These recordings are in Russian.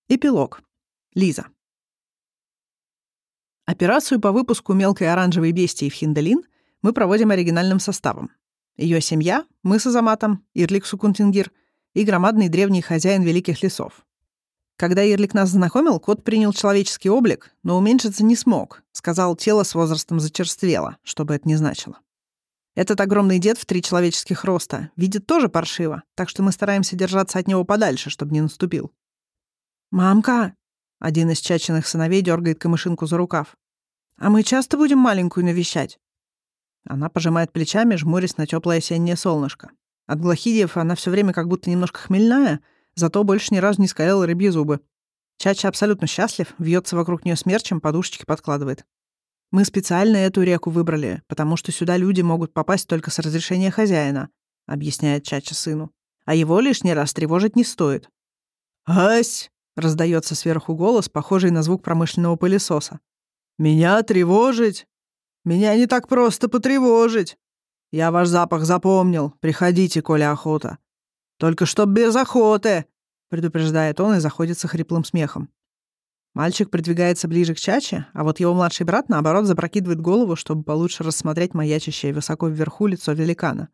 Эпилог. Лиза. Операцию по выпуску мелкой оранжевой бестии в Хинделин мы проводим оригинальным составом. Ее семья, мы с Азаматом, Ирлик Сукунтингир и громадный древний хозяин великих лесов. Когда Ирлик нас знакомил, кот принял человеческий облик, но уменьшиться не смог. Сказал, тело с возрастом зачерствело, что бы это ни значило. Этот огромный дед в 3 человеческих роста видит тоже паршиво, так что мы стараемся держаться от него подальше, чтобы не наступил. «Мамка!» — один из Чачиных сыновей дергает Камышинку за рукав. «А мы часто будем маленькую навещать?» Она пожимает плечами, жмурясь на теплое осеннее солнышко. От глохидиев она все время как будто немножко хмельная, зато больше ни разу не скалила рыбьи зубы. Чача абсолютно счастлив, вьется вокруг нее смерчем, подушечки подкладывает. «Мы специально эту реку выбрали, потому что сюда люди могут попасть только с разрешения хозяина», — объясняет Чача сыну. «А его лишний раз тревожить не стоит». «Ась!» — раздается сверху голос, похожий на звук промышленного пылесоса. «Меня тревожить? Меня не так просто потревожить. Я ваш запах запомнил. Приходите, коли охота. Только чтоб без охоты!» — предупреждает он и заходится хриплым смехом. Мальчик придвигается ближе к Чаче, а вот его младший брат, наоборот, запрокидывает голову, чтобы получше рассмотреть маячащее высоко вверху лицо великана.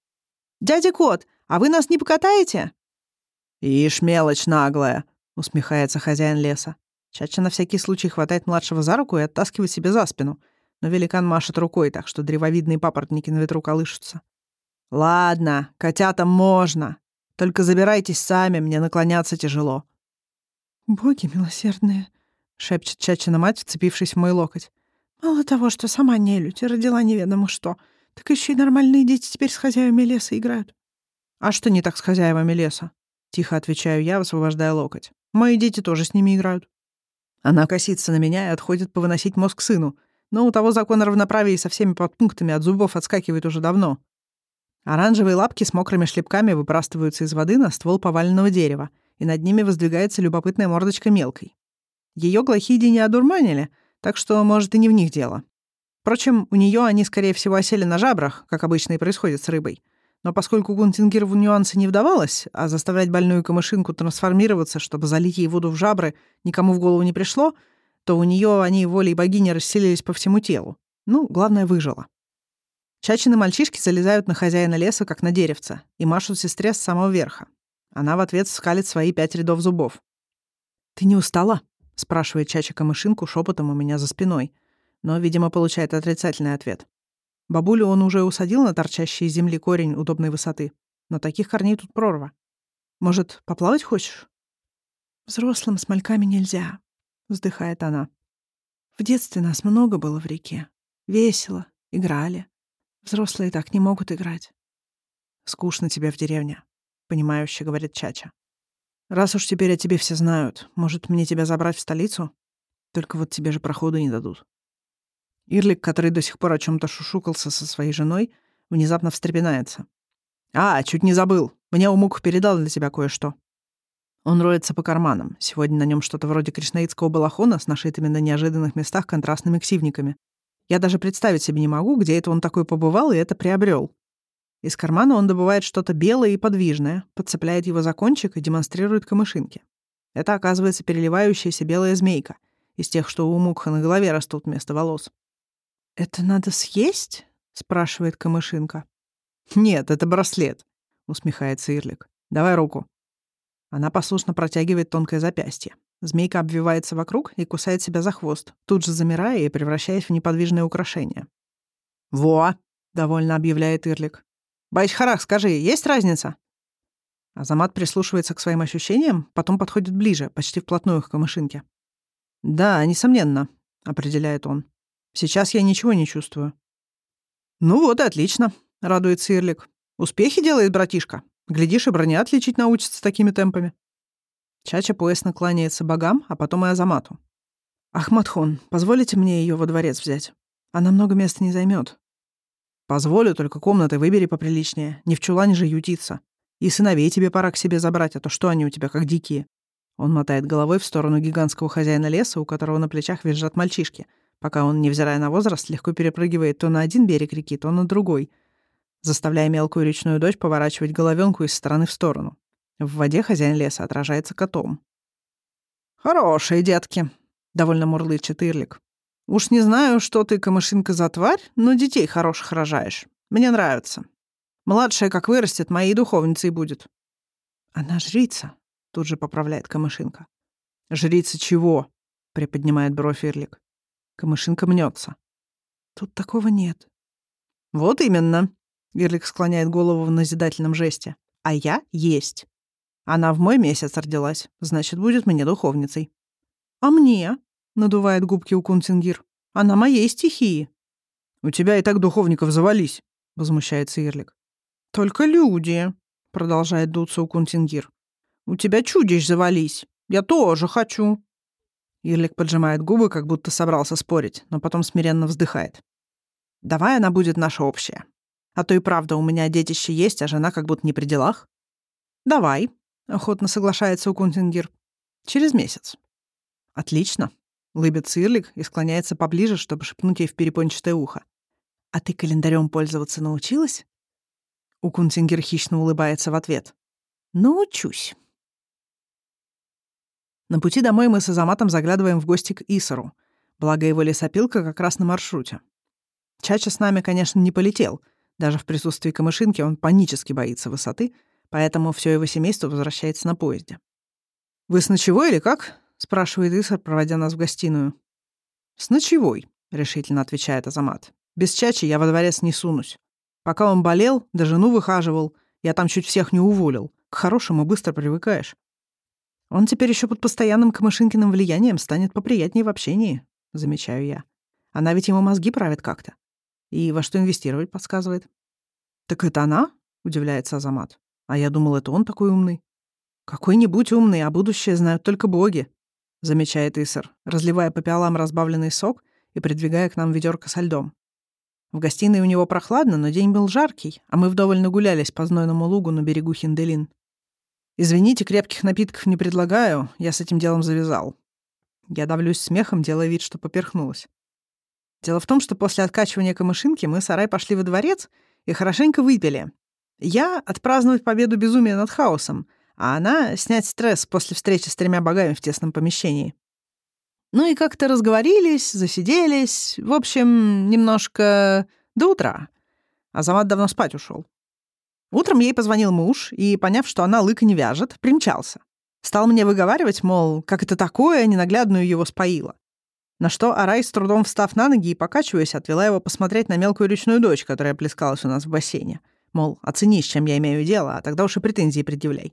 «Дядя Кот, а вы нас не покатаете?» «Ишь, мелочь наглая!» — усмехается хозяин леса. Чача на всякий случай хватает младшего за руку и оттаскивает себе за спину, но великан машет рукой, так что древовидные папоротники на ветру колышутся. «Ладно, котятам можно. Только забирайтесь сами, мне наклоняться тяжело». «Боги милосердные», — шепчет Чачина мать, вцепившись в мой локоть. «Мало того, что сама нелюдь и родила неведомо что, так еще и нормальные дети теперь с хозяевами леса играют». «А что не так с хозяевами леса?» — тихо отвечаю я, высвобождая локоть. «Мои дети тоже с ними играют». Она косится на меня и отходит повыносить мозг сыну, но у того закон равноправия со всеми подпунктами от зубов отскакивает уже давно. Оранжевые лапки с мокрыми шлепками выпрастываются из воды на ствол поваленного дерева, и над ними воздвигается любопытная мордочка мелкой. Ее глохиди не одурманили, так что, может, и не в них дело. Впрочем, у нее они, скорее всего, осели на жабрах, как обычно и происходит с рыбой. Но поскольку Гунтингир в нюансы не вдавалась, а заставлять больную камышинку трансформироваться, чтобы залить ей воду в жабры, никому в голову не пришло, то у нее они волей богини расселились по всему телу. Ну, главное, выжила. Чачины мальчишки залезают на хозяина леса, как на деревце, и машут сестре с самого верха. Она в ответ скалит свои 5 рядов зубов. «Ты не устала?» — спрашивает Чача камышинку шепотом у меня за спиной, но, видимо, получает отрицательный ответ. Бабулю он уже усадил на торчащий из земли корень удобной высоты, но таких корней тут прорва. «Может, поплавать хочешь?» «Взрослым с мальками нельзя», — вздыхает она. «В детстве нас много было в реке. Весело, играли. Взрослые так не могут играть». «Скучно тебе в деревне», — понимающе говорит Чача. «Раз уж теперь о тебе все знают, может, мне тебя забрать в столицу? Только вот тебе же проходу не дадут». Ирлик, который до сих пор о чем-то шушукался со своей женой, внезапно встрепенается. «А, чуть не забыл. Мне Умук передал для тебя кое-что». Он роется по карманам. Сегодня на нем что-то вроде кришнаитского балахона с нашитыми на неожиданных местах контрастными ксивниками. Я даже представить себе не могу, где это он такой побывал и это приобрел. Из кармана он добывает что-то белое и подвижное, подцепляет его за кончик и демонстрирует камышинке. Это, оказывается, переливающаяся белая змейка, из тех, что у Мукха на голове растут вместо волос. «Это надо съесть?» — спрашивает камышинка. «Нет, это браслет», — усмехается Ирлик. «Давай руку». Она послушно протягивает тонкое запястье. Змейка обвивается вокруг и кусает себя за хвост, тут же замирая и превращаясь в неподвижное украшение. «Во!» — довольно объявляет Ирлик. «Байчхарах, скажи, есть разница?» Азамат прислушивается к своим ощущениям, потом подходит ближе, почти вплотную к камышинке. «Да, несомненно», — определяет он. «Сейчас я ничего не чувствую». «Ну вот и отлично», — радуется Ирлик. «Успехи делает братишка. Глядишь, и бронят лечить научится с такими темпами». Чача поясно кланяется богам, а потом и Азамату. «Ахматхон, позволите мне ее во дворец взять? Она много места не займет». «Позволю, только комнаты выбери поприличнее. Не в чулане же ютиться. И сыновей тебе пора к себе забрать, а то что они у тебя как дикие?» Он мотает головой в сторону гигантского хозяина леса, у которого на плечах визжат мальчишки, пока он, невзирая на возраст, легко перепрыгивает то на один берег реки, то на другой, заставляя мелкую речную дочь поворачивать головенку из стороны в сторону. В воде хозяин леса отражается котом. «Хорошие детки», — довольно мурлычет Ирлик. «Уж не знаю, что ты, камышинка, за тварь, но детей хороших рожаешь. Мне нравится. Младшая, как вырастет, моей духовницей будет». «Она жрица», — тут же поправляет камышинка. «Жрица чего?» — приподнимает бровь Ирлик. Камышинка мнется. «Тут такого нет». «Вот именно», — Ирлик склоняет голову в назидательном жесте. «А я есть. Она в мой месяц родилась, значит, будет мне духовницей». «А мне?» — надувает губки Укунтингир. «Она моей стихии». «У тебя и так духовников завались», — возмущается Ирлик. «Только люди», — продолжает дуться Укунтингир. «У тебя чудищ завались. Я тоже хочу». Ирлик поджимает губы, как будто собрался спорить, но потом смиренно вздыхает. «Давай она будет наша общая. А то и правда, у меня детище есть, а жена как будто не при делах». «Давай», — охотно соглашается Укунтингир. «Через месяц». «Отлично», — лыбится Ирлик и склоняется поближе, чтобы шепнуть ей в перепончатое ухо. «А ты календарем пользоваться научилась?» Укунтингир хищно улыбается в ответ. «Научусь». На пути домой мы с Азаматом заглядываем в гости к Исару, благо его лесопилка как раз на маршруте. Чача с нами, конечно, не полетел. Даже в присутствии камышинки он панически боится высоты, поэтому все его семейство возвращается на поезде. «Вы с ночевой или как?» — спрашивает Исар, проводя нас в гостиную. «С ночевой», — решительно отвечает Азамат. «Без Чачи я во дворец не сунусь. Пока он болел, да жену выхаживал, я там чуть всех не уволил. К хорошему быстро привыкаешь. Он теперь еще под постоянным камышинкиным влиянием станет поприятнее в общении», — замечаю я. «Она ведь ему мозги правит как-то. И во что инвестировать подсказывает». «Так это она?» — удивляется Азамат. «А я думал, это он такой умный». «Какой-нибудь умный, а будущее знают только боги», — замечает Исар, разливая по пиалам разбавленный сок и придвигая к нам ведерко со льдом. В гостиной у него прохладно, но день был жаркий, а мы вдоволь нагулялись по знойному лугу на берегу Хинделин. «Извините, крепких напитков не предлагаю, я с этим делом завязал». Я давлюсь смехом, делая вид, что поперхнулась. Дело в том, что после откачивания камышинки мы с Арай пошли во дворец и хорошенько выпили. Я — отпраздновать победу безумия над хаосом, а она — снять стресс после встречи с 3 богами в тесном помещении. Ну и как-то разговорились, засиделись, в общем, немножко до утра. Азамат давно спать ушел. Утром ей позвонил муж и, поняв, что она лыка не вяжет, примчался. Стал мне выговаривать, мол, как это такое, ненаглядную его споила. На что Арай, с трудом встав на ноги и покачиваясь, отвела его посмотреть на мелкую речную дочь, которая плескалась у нас в бассейне. Мол, оцени, с чем я имею дело, а тогда уж и претензии предъявляй.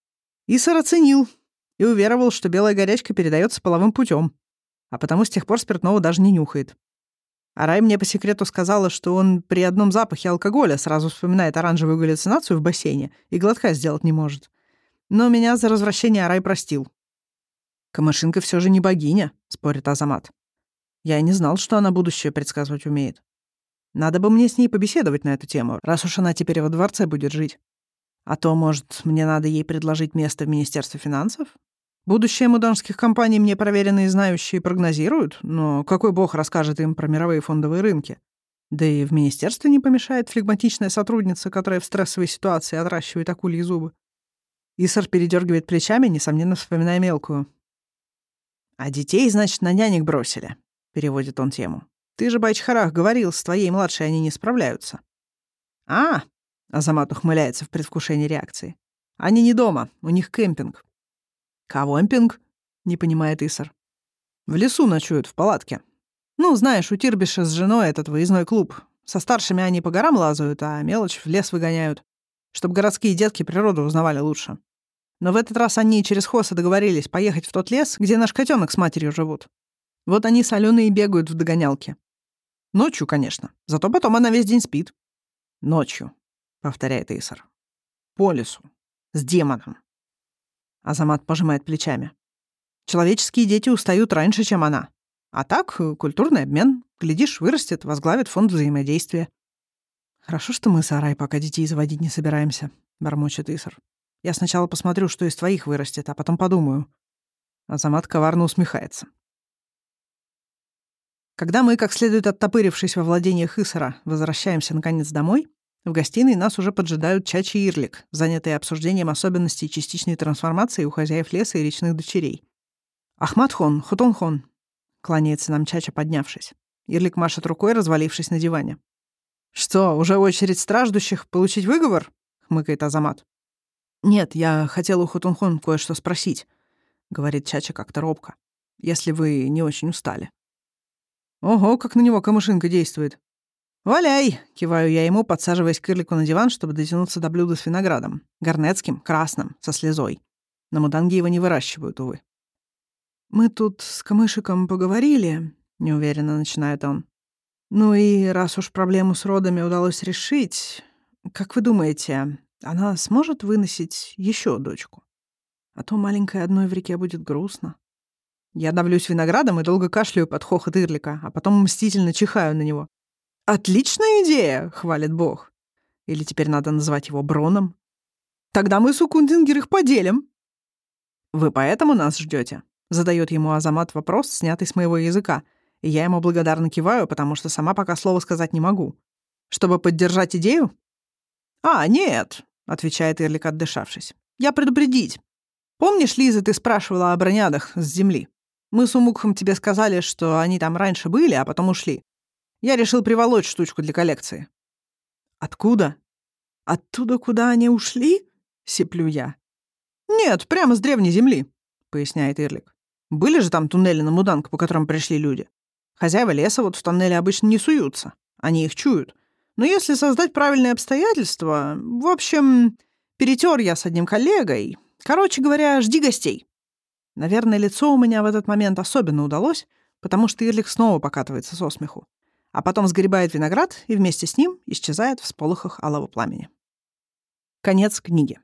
Исар оценил и уверовал, что белая горячка передается половым путем, а потому с тех пор спиртного даже не нюхает. Арай мне по секрету сказала, что он при одном запахе алкоголя сразу вспоминает оранжевую галлюцинацию в бассейне и глотка сделать не может. Но меня за развращение Арай простил. «Камышинка все же не богиня», — спорит Азамат. «Я и не знал, что она будущее предсказывать умеет. Надо бы мне с ней побеседовать на эту тему, раз уж она теперь во дворце будет жить. А то, может, мне надо ей предложить место в Министерстве финансов? Будущее мудонских компаний мне проверенные и знающие прогнозируют, но какой бог расскажет им про мировые фондовые рынки? Да и в министерстве не помешает флегматичная сотрудница, которая в стрессовой ситуации отращивает акульи зубы». Исар передергивает плечами, несомненно, вспоминая мелкую. «А детей, значит, на нянек бросили», — переводит он тему. «Ты же, Байчхарах, говорил, с твоей младшей они не справляются». «А!» — Азамат ухмыляется в предвкушении реакции. «Они не дома, у них кемпинг». «Кавомпинг?» — не понимает Исар. «В лесу ночуют, в палатке. Ну, знаешь, у Тирбиша с женой этот выездной клуб. Со старшими они по горам лазают, а мелочь в лес выгоняют, чтобы городские детки природу узнавали лучше. Но в этот раз они через Хоса договорились поехать в тот лес, где наш котенок с матерью живут. Вот они с Аленой и бегают в догонялке. Ночью, конечно, зато потом она весь день спит». «Ночью», — повторяет Исар. «По лесу. С демоном». Азамат пожимает плечами. «Человеческие дети устают раньше, чем она. А так, культурный обмен. Глядишь, вырастет, возглавит фонд взаимодействия». «Хорошо, что мы с Арай пока детей заводить не собираемся», — бормочет Исар. «Я сначала посмотрю, что из твоих вырастет, а потом подумаю». Азамат коварно усмехается. Когда мы, как следует оттопырившись во владениях Исара, возвращаемся наконец домой, в гостиной нас уже поджидают Чачи и Ирлик, занятые обсуждением особенностей частичной трансформации у хозяев леса и речных дочерей. «Ахматхон, Хотонхон», — кланяется нам Чача, поднявшись. Ирлик машет рукой, развалившись на диване. «Что, уже очередь страждущих получить выговор?» — хмыкает Азамат. «Нет, я хотел у Хотонхон кое-что спросить», — говорит Чача как-то робко, «если вы не очень устали». Ого, как на него камышинка действует. «Валяй!» — киваю я ему, подсаживаясь к Ирлику на диван, чтобы дотянуться до блюда с виноградом. Гарнетским, красным, со слезой. На Муданге его не выращивают, увы. «Мы тут с камышиком поговорили», — неуверенно начинает он. «Ну и раз уж проблему с родами удалось решить, как вы думаете, она сможет выносить еще дочку? А то маленькой одной в реке будет грустно». Я давлюсь виноградом и долго кашляю под хохот Ирлика, а потом мстительно чихаю на него. «Отличная идея!» — хвалит Бог. Или теперь надо называть его Броном. «Тогда мы с Укундингер их поделим». «Вы поэтому нас ждете?» — задает ему Азамат вопрос, снятый с моего языка, и я ему благодарно киваю, потому что сама пока слова сказать не могу. «Чтобы поддержать идею?» Нет», — отвечает Ирлик, отдышавшись. «Я предупредить. Помнишь, Лиза, ты спрашивала о бронядах с земли? Мы с Умукхом тебе сказали, что они там раньше были, а потом ушли. Я решил приволочь штучку для коллекции». «Откуда?» «Оттуда, куда они ушли?» — сиплю я. «Нет, прямо с древней земли», — поясняет Ирлик. «Были же там туннели на Муданг, по которым пришли люди. Хозяева леса вот в тоннели обычно не суются. Они их чуют. Но если создать правильные обстоятельства... В общем, перетер я с одним коллегой. Короче говоря, жди гостей». Наверное, лицо у меня в этот момент особенно удалось, потому что Ирлик снова покатывается со смеху, а потом сгребает виноград и вместе с ним исчезает в сполохах алого пламени. Конец книги.